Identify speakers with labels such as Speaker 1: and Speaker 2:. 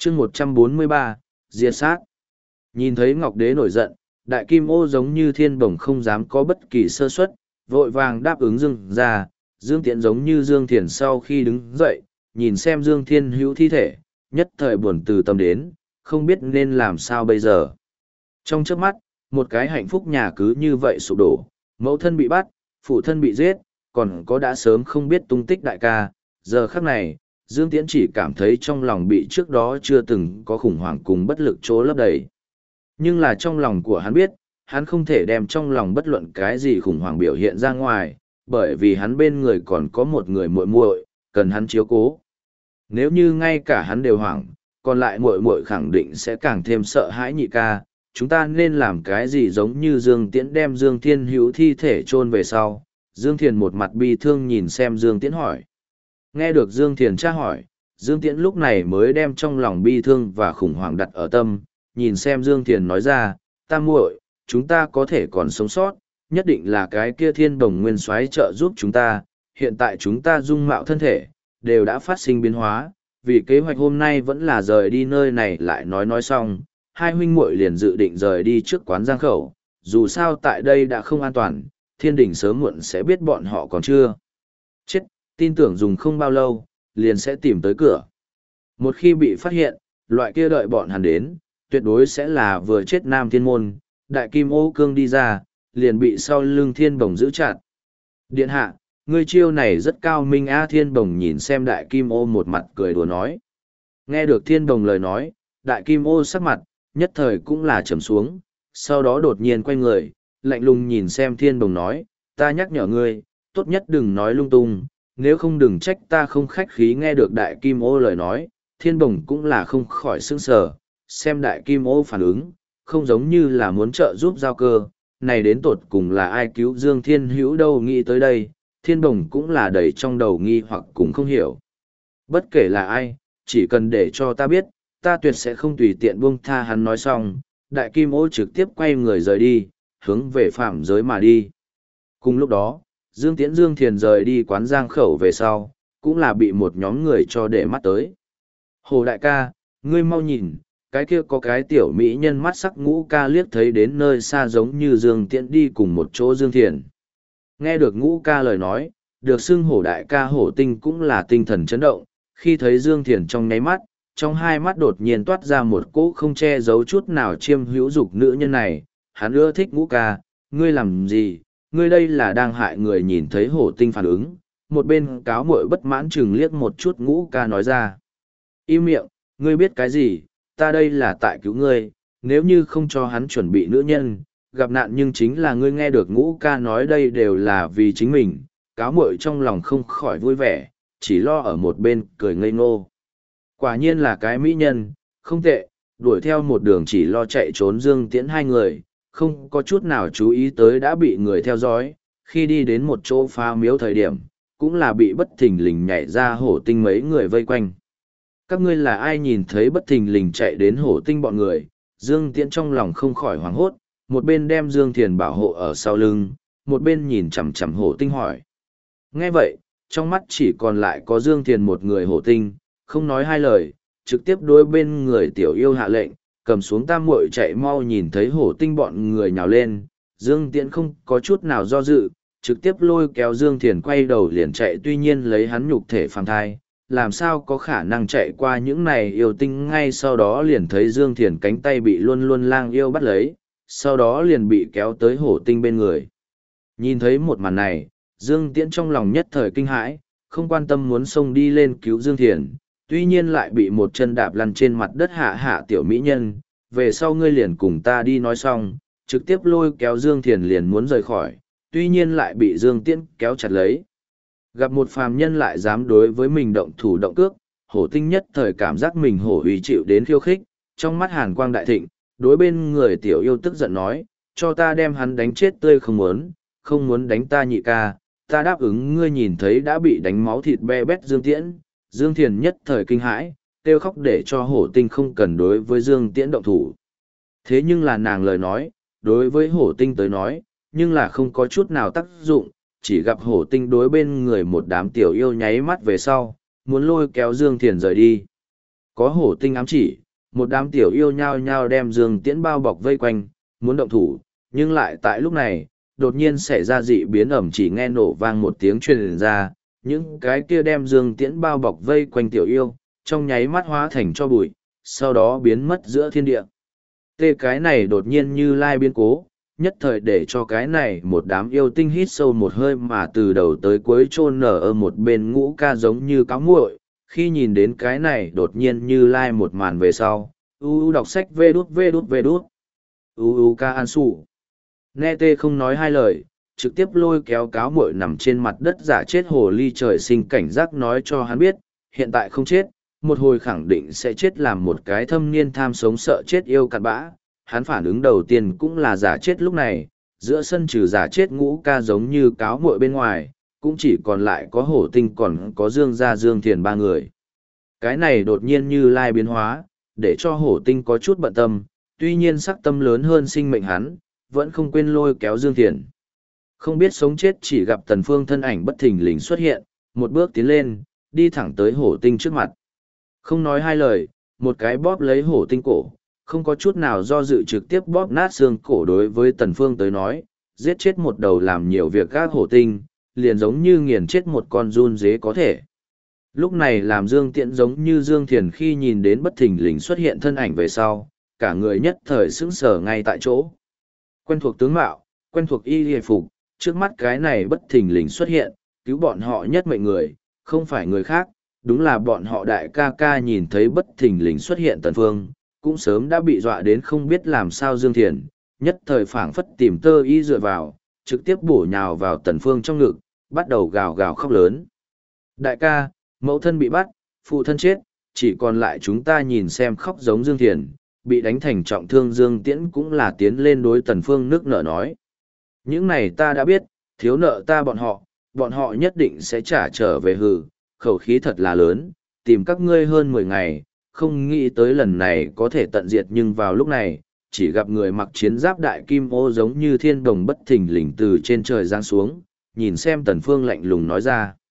Speaker 1: chương 143, diệt sát. Nhìn thấy Ngọc Đế nổi giận, Đại Kim Ô giống như thiên bổng không dám có bất kỳ sơ suất, vội vàng đáp ứng Dương ra. Dương Tiễn giống như Dương Thiền sau khi đứng dậy, nhìn xem Dương Thiên Hữu thi thể, nhất thời buồn từ tâm đến, không biết nên làm sao bây giờ. Trong chớp mắt, một cái hạnh phúc nhà cứ như vậy sụp đổ, mẫu thân bị bắt, phụ thân bị giết, còn có đã sớm không biết tung tích đại ca. Giờ khắc này, Dương Tiễn chỉ cảm thấy trong lòng bị trước đó chưa từng có khủng hoảng cùng bất lực chỗ lấp đầy. Nhưng là trong lòng của hắn biết, hắn không thể đem trong lòng bất luận cái gì khủng hoảng biểu hiện ra ngoài, bởi vì hắn bên người còn có một người muội muội cần hắn chiếu cố. Nếu như ngay cả hắn đều hoảng, còn lại muội muội khẳng định sẽ càng thêm sợ hãi nhị ca. Chúng ta nên làm cái gì giống như Dương Tiễn đem Dương Thiên Hữu thi thể chôn về sau. Dương Thiền một mặt bi thương nhìn xem Dương Tiễn hỏi. Nghe được Dương Thiền tra hỏi, Dương Tiễn lúc này mới đem trong lòng bi thương và khủng hoảng đặt ở tâm, nhìn xem Dương Thiền nói ra, tam muội, chúng ta có thể còn sống sót, nhất định là cái kia thiên đồng nguyên soái trợ giúp chúng ta, hiện tại chúng ta dung mạo thân thể, đều đã phát sinh biến hóa, vì kế hoạch hôm nay vẫn là rời đi nơi này lại nói xong, hai huynh muội liền dự định rời đi trước quán Giang Khẩu, dù sao tại đây đã không an toàn, thiên đình sớm muộn sẽ biết bọn họ còn chưa chết, tin tưởng dùng không bao lâu, liền sẽ tìm tới cửa. Một khi bị phát hiện, loại kia đợi bọn hắn đến, tuyệt đối sẽ là vừa chết Nam Thiên Môn, Đại Kim Ô Cương đi ra, liền bị sau lưng Thiên Bồng giữ chặt. Điện hạ, ngươi chiêu này rất cao minh a. Thiên Bồng nhìn xem Đại Kim Ô một mặt cười đùa nói. Nghe được Thiên Bồng lời nói, Đại Kim Ô sắc mặt, nhất thời cũng là trầm xuống, sau đó đột nhiên quay người, lạnh lùng nhìn xem Thiên Bồng nói, ta nhắc nhở ngươi, tốt nhất đừng nói lung tung, nếu không đừng trách ta không khách khí. Nghe được Đại Kim Ô lời nói, Thiên Bồng cũng là không khỏi sững sờ, xem Đại Kim Ô phản ứng, không giống như là muốn trợ giúp giao cơ, này đến tột cùng là ai cứu Dương Thiên Hữu đâu. Nghĩ tới đây, Thiên Bồng cũng là đầy trong đầu nghi hoặc cũng không hiểu. Bất kể là ai, chỉ cần để cho ta biết, ta tuyệt sẽ không tùy tiện buông tha. Hắn nói xong, Đại Kim Ô trực tiếp quay người rời đi, hướng về phạm giới mà đi. Cùng lúc đó, Dương Tiễn Dương Thiền rời đi quán Giang Khẩu về sau, cũng là bị một nhóm người cho để mắt tới. Hồ đại ca, ngươi mau nhìn, cái kia có cái tiểu mỹ nhân mắt sắc. Ngũ ca liếc thấy đến nơi xa giống như Dương Tiễn đi cùng một chỗ Dương Thiền. Nghe được Ngũ ca lời nói, được xưng Hổ đại ca Hổ Tinh cũng là tinh thần chấn động, khi thấy Dương Thiền trong nháy mắt, trong hai mắt đột nhiên toát ra một cỗ không che giấu chút nào chiêm hữu dục nữ nhân này. Hắn ưa thích Ngũ ca, ngươi làm gì, ngươi đây là đang hại người. Nhìn thấy Hổ Tinh phản ứng, một bên cáo muội bất mãn chừng liếc một chút Ngũ ca nói ra. Im miệng, ngươi biết cái gì, ta đây là tại cứu ngươi, nếu như không cho hắn chuẩn bị nữ nhân, gặp nạn nhưng chính là ngươi. Nghe được Ngũ ca nói đây đều là vì chính mình, cáo muội trong lòng không khỏi vui vẻ, chỉ lo ở một bên cười ngây ngô. Quả nhiên là cái mỹ nhân, không tệ, đuổi theo một đường chỉ lo chạy trốn Dương Tiễn hai người, không có chút nào chú ý tới đã bị người theo dõi, khi đi đến một chỗ phá miếu thời điểm, cũng là bị bất thình lình nhảy ra Hổ Tinh mấy người vây quanh. Các ngươi là ai? Nhìn thấy bất thình lình chạy đến Hổ Tinh bọn người, Dương Tiễn trong lòng không khỏi hoảng hốt, một bên đem Dương Thiền bảo hộ ở sau lưng, một bên nhìn chằm chằm Hổ Tinh hỏi. Nghe vậy, trong mắt chỉ còn lại có Dương Thiền một người. Hổ Tinh không nói hai lời, trực tiếp đối bên người tiểu yêu hạ lệnh, cầm xuống tam muội chạy mau. Nhìn thấy Hổ Tinh bọn người nhào lên, Dương Tiễn không có chút nào do dự, trực tiếp lôi kéo Dương Thiền quay đầu liền chạy. Tuy nhiên lấy hắn nhục thể phàm thai, làm sao có khả năng chạy qua những này yêu tinh. Ngay sau đó liền thấy Dương Thiền cánh tay bị luôn luôn lang yêu bắt lấy, sau đó liền bị kéo tới Hổ Tinh bên người. Nhìn thấy một màn này, Dương Tiễn trong lòng nhất thời kinh hãi, không quan tâm muốn xông đi lên cứu Dương Thiền, tuy nhiên lại bị một chân đạp lăn trên mặt đất. Hạ tiểu mỹ nhân, về sau ngươi liền cùng ta đi. Nói xong, trực tiếp lôi kéo Dương Thiền liền muốn rời khỏi, tuy nhiên lại bị Dương Tiễn kéo chặt lấy. Gặp một phàm nhân lại dám đối với mình động thủ động cước, Hổ Tinh nhất thời cảm giác mình hổ uy chịu đến khiêu khích, trong mắt hàn quang đại thịnh, đối bên người tiểu yêu tức giận nói, cho ta đem hắn đánh chết tươi. Không muốn đánh ta nhị ca, ta đáp ứng ngươi. Nhìn thấy đã bị đánh máu thịt be bét Dương Tiễn, Dương Thiền nhất thời kinh hãi, kêu khóc để cho Hổ Tinh không cần đối với Dương Tiễn động thủ. Thế nhưng là nàng lời nói, đối với Hổ Tinh tới nói, nhưng là không có chút nào tác dụng. Chỉ gặp Hổ Tinh đối bên người một đám tiểu yêu nháy mắt về sau, muốn lôi kéo Dương Thiền rời đi. Có hổ tinh ám chỉ, một đám tiểu yêu nhao nhao đem Dương Tiễn bao bọc vây quanh, muốn động thủ, nhưng lại tại lúc này, đột nhiên xảy ra dị biến ẩm, chỉ nghe nổ vang một tiếng truyền ra, những cái kia đem Dương Tiễn bao bọc vây quanh tiểu yêu, trong nháy mắt hóa thành cho bụi, sau đó biến mất giữa thiên địa. Cái này đột nhiên như lai biến cố, nhất thời để cho cái này một đám yêu tinh hít sâu một hơi, mà từ đầu tới cuối chôn nở ở một bên Ngũ Ca giống như cáo muội. Khi nhìn đến cái này đột nhiên như lai một màn về sau, đọc sách vê đút ca an sủ. Nghe tê không nói hai lời, trực tiếp lôi kéo cáo muội nằm trên mặt đất giả chết hồ ly trời sinh cảnh giác nói cho hắn biết, hiện tại không chết, một hồi khẳng định sẽ chết, làm một cái thâm niên tham sống sợ chết yêu cặn bã. Hắn phản ứng đầu tiên cũng là giả chết. Lúc này, giữa sân trừ giả chết Ngũ Ca giống như cáo muội bên ngoài, cũng chỉ còn lại có hổ tinh còn có Dương gia Dương Thiền ba người. Cái này đột nhiên như lai biến hóa, để cho hổ tinh có chút bận tâm, tuy nhiên sắc tâm lớn hơn sinh mệnh hắn, vẫn không quên lôi kéo Dương Thiền. Không biết sống chết, chỉ gặp Tần Phương thân ảnh bất thình lình xuất hiện, một bước tiến lên, đi thẳng tới hổ tinh trước mặt. Không nói hai lời, một cái bóp lấy hổ tinh cổ, không có chút nào do dự trực tiếp bóp nát xương cổ. Đối với Tần Phương tới nói, giết chết một đầu làm nhiều việc gác hổ tinh, liền giống như nghiền chết một con giun dế có thể. Lúc này làm Dương Tiễn giống như Dương Thiền khi nhìn đến bất thình lình xuất hiện thân ảnh về sau, cả người nhất thời sững sờ ngay tại chỗ. Quen thuộc tướng mạo, quen thuộc y hề phục, trước mắt cái này bất thình lình xuất hiện, cứu bọn họ nhất mệnh người, không phải người khác, đúng là bọn họ đại ca ca. Nhìn thấy bất thình lình xuất hiện Tần Phương, cũng sớm đã bị dọa đến không biết làm sao. Dương Thiền, nhất thời phảng phất tìm tơ y dựa vào, trực tiếp bổ nhào vào Tần Phương trong ngực, bắt đầu gào gào khóc lớn. Đại ca, mẫu thân bị bắt, phụ thân chết, chỉ còn lại chúng ta nhìn xem. Khóc giống Dương Thiền, bị đánh thành trọng thương Dương Tiễn cũng là tiến lên đối Tần Phương nước nở nói. Những này ta đã biết, thiếu nợ ta bọn họ nhất định sẽ trả trở về. Hừ, khẩu khí thật là lớn, tìm các ngươi hơn 10 ngày, không nghĩ tới lần này có thể tận diệt. Nhưng vào lúc này, chỉ gặp người mặc chiến giáp đại kim ô giống như thiên đồng bất thình lình từ trên trời giáng xuống, nhìn xem Tần Phương lạnh lùng nói ra.